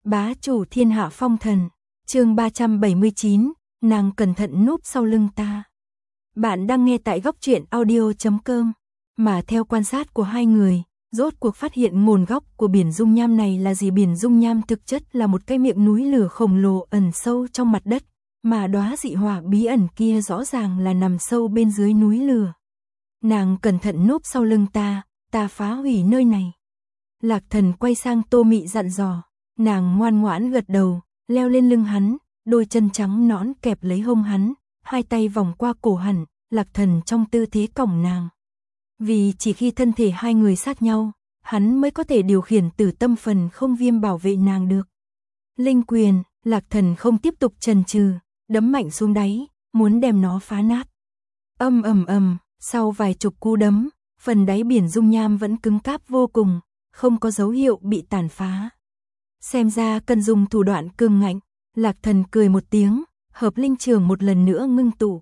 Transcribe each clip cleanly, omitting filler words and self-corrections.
Bá chủ thiên hạ phong thần, chương 379, nàng cẩn thận núp sau lưng ta. Bạn đang nghe tại góc truyện audio.com, mà theo quan sát của hai người, rốt cuộc phát hiện nguồn gốc của biển dung nham này là gì. Biển dung nham thực chất là một cái miệng núi lửa khổng lồ ẩn sâu trong mặt đất, mà đóa dị hỏa bí ẩn kia rõ ràng là nằm sâu bên dưới núi lửa. Nàng cẩn thận núp sau lưng ta phá hủy nơi này. Lạc Thần quay sang Tô Mị dặn dò, nàng ngoan ngoãn gật đầu, leo lên lưng hắn, đôi chân trắng nõn kẹp lấy hông hắn, hai tay vòng qua cổ hắn, Lạc Thần trong tư thế cõng nàng. Vì chỉ khi thân thể hai người sát nhau, hắn mới có thể điều khiển Tử Tâm Phần Không Viêm bảo vệ nàng được. Linh quyền, Lạc Thần không tiếp tục chần chừ, đấm mạnh xuống đáy, muốn đem nó phá nát. Ầm, sau vài chục cú đấm, phần đáy biển dung nham vẫn cứng cáp vô cùng, không có dấu hiệu bị tàn phá. Xem ra cần dùng thủ đoạn cường ngạnh. Lạc Thần cười một tiếng, hợp linh trường một lần nữa ngưng tụ.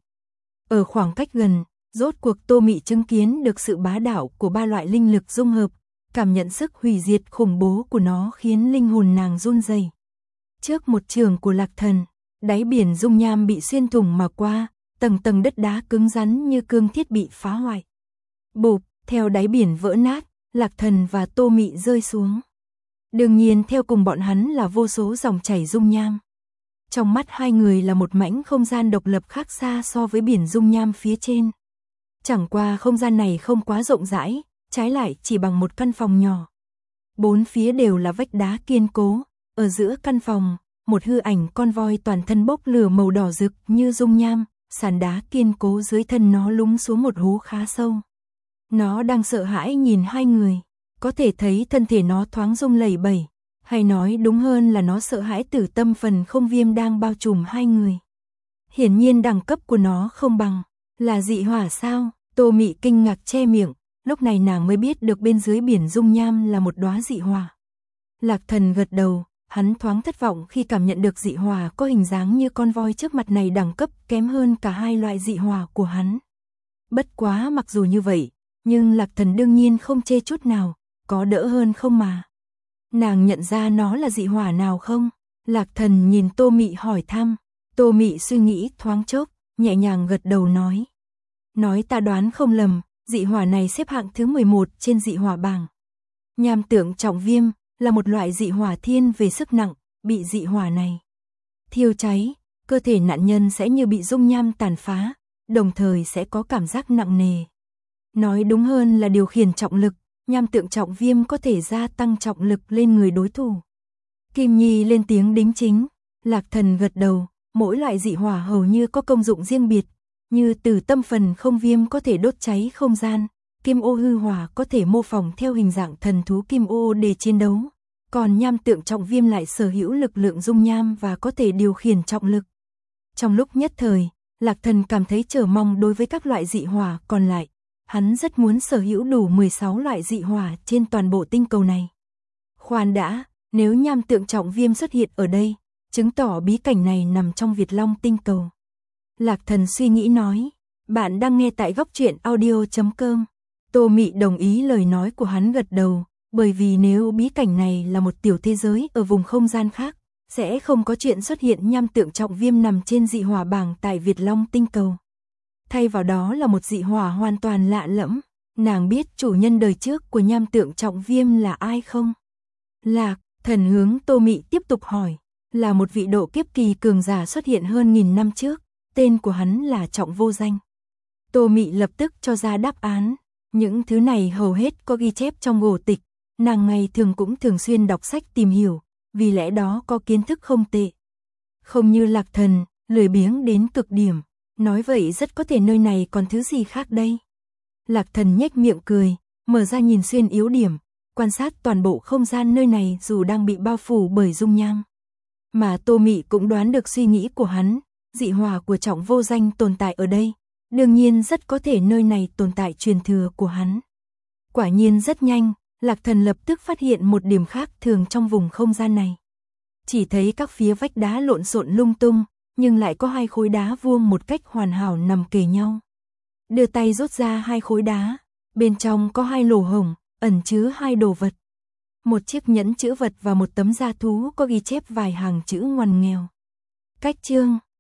Ở khoảng cách gần, rốt cuộc Tô Mị chứng kiến được sự bá đạo của ba loại linh lực dung hợp, cảm nhận sức hủy diệt khủng bố của nó khiến linh hồn nàng run rẩy. Trước một trường của Lạc Thần, đáy biển dung nham bị xuyên thủng mà qua, tầng tầng đất đá cứng rắn như cương thiết bị phá hoại. Bụp, theo đáy biển vỡ nát, Lạc Thần và Tô Mị rơi xuống. Đương nhiên theo cùng bọn hắn là vô số dòng chảy dung nham. Trong mắt hai người là một mảnh không gian độc lập khác xa so với biển dung nham phía trên. Chẳng qua không gian này không quá rộng rãi, trái lại chỉ bằng một căn phòng nhỏ. Bốn phía đều là vách đá kiên cố, ở giữa căn phòng, một hư ảnh con voi toàn thân bốc lửa màu đỏ rực như dung nham, sàn đá kiên cố dưới thân nó lún xuống một hố khá sâu. Nó đang sợ hãi nhìn hai người, có thể thấy thân thể nó thoáng rung lẩy bẩy, hay nói đúng hơn là nó sợ hãi Tử Tâm Phần Không Viêm đang bao trùm hai người. Hiển nhiên đẳng cấp của nó không bằng, là dị hỏa sao? Tô Mị kinh ngạc che miệng, lúc này nàng mới biết được bên dưới biển dung nham là một đóa dị hỏa. Lạc Thần gật đầu, hắn thoáng thất vọng khi cảm nhận được dị hỏa có hình dáng như con voi trước mặt này đẳng cấp kém hơn cả hai loại dị hỏa của hắn. Bất quá mặc dù như vậy, nhưng Lạc Thần đương nhiên không chê chút nào, có đỡ hơn không mà. Nàng nhận ra nó là dị hỏa nào không? Lạc Thần nhìn Tô Mị hỏi thăm. Tô Mị suy nghĩ thoáng chốc, nhẹ nhàng gật đầu nói. Nói ta đoán không lầm, dị hỏa này xếp hạng thứ 11 trên dị hỏa bảng. Nham tượng trọng viêm là một loại dị hỏa thiên về sức nặng, bị dị hỏa này thiêu cháy, cơ thể nạn nhân sẽ như bị dung nham tàn phá, đồng thời sẽ có cảm giác nặng nề. Nói đúng hơn là điều khiển trọng lực, nham tượng trọng viêm có thể gia tăng trọng lực lên người đối thủ. Kim Nhi lên tiếng đính chính, Lạc Thần gật đầu, mỗi loại dị hỏa hầu như có công dụng riêng biệt, như Tử Tâm Phần Không Viêm có thể đốt cháy không gian, Kim Ô hư hỏa có thể mô phỏng theo hình dạng thần thú Kim Ô để chiến đấu, còn nham tượng trọng viêm lại sở hữu lực lượng dung nham và có thể điều khiển trọng lực. Trong lúc nhất thời, Lạc Thần cảm thấy chờ mong đối với các loại dị hỏa còn lại. Hắn rất muốn sở hữu đủ 16 loại dị hỏa trên toàn bộ tinh cầu này. Khoan đã, nếu nham tượng trọng viêm xuất hiện ở đây, chứng tỏ bí cảnh này nằm trong Việt Long tinh cầu. Lạc Thần suy nghĩ nói, bạn đang nghe tại góc truyện audio.com. Tô Mị đồng ý lời nói của hắn gật đầu, bởi vì nếu bí cảnh này là một tiểu thế giới ở vùng không gian khác, sẽ không có chuyện xuất hiện nham tượng trọng viêm nằm trên dị hỏa bảng tại Việt Long tinh cầu. Thay vào đó là một dị hỏa hoàn toàn lạ lẫm. Nàng biết chủ nhân đời trước của nham tượng trọng viêm là ai không? Lạc Thần hướng Tô Mị tiếp tục hỏi, là một vị độ kiếp kỳ cường giả xuất hiện hơn 1000 năm trước, tên của hắn là Trọng Vô Danh. Tô Mị lập tức cho ra đáp án, những thứ này hầu hết có ghi chép trong cổ tịch, nàng ngày thường cũng thường xuyên đọc sách tìm hiểu, vì lẽ đó có kiến thức không tệ. Không như Lạc Thần, lười biếng đến cực điểm. Nói vậy rất có thể nơi này còn thứ gì khác đây. Lạc Thần nhếch miệng cười, mở ra nhìn xuyên yếu điểm, quan sát toàn bộ không gian nơi này dù đang bị bao phủ bởi dung nham. Mà Tô Mị cũng đoán được suy nghĩ của hắn, dị hỏa của Trọng Vô Danh tồn tại ở đây, đương nhiên rất có thể nơi này tồn tại truyền thừa của hắn. Quả nhiên rất nhanh, Lạc Thần lập tức phát hiện một điểm khác thường trong vùng không gian này. Chỉ thấy các phía vách đá lộn xộn lung tung, nhưng lại có hai khối đá vuông một cách hoàn hảo nằm kề nhau. Đưa tay rút ra hai khối đá, bên trong có hai lỗ hổng, ẩn chứa hai đồ vật. một chiếc nhẫn chữ vật và một tấm da thú có ghi chép vài hàng chữ ngoằn nghèo. Cách chương